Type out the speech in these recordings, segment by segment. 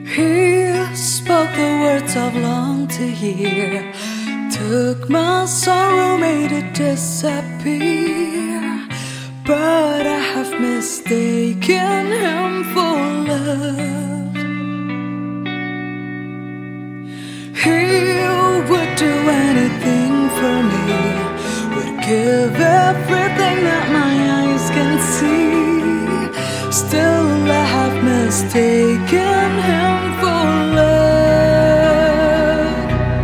He spoke the words I've longed to hear, took my sorrow, made it disappear. But I have mistaken him for love. He would do anything for me, would give everything that my eyes can see. Still I have mistaken him for love.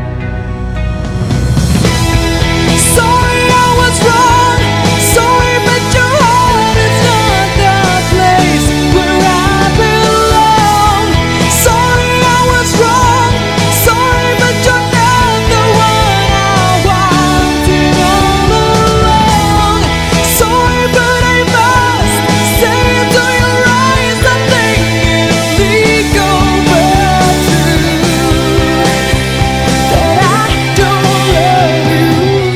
Sorry I was wrong, sorry but your heart is not the place where I belong. Sorry I was wrong, sorry but you're not the one I wanted all along. Sorry but I must say it to your eyes, something illegal but true, that I don't love you.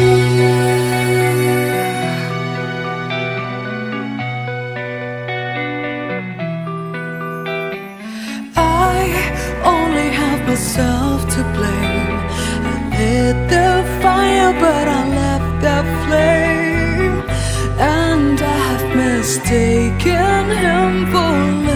I only have myself to blame. I lit the fire but I left the flame, and I have mistaken him for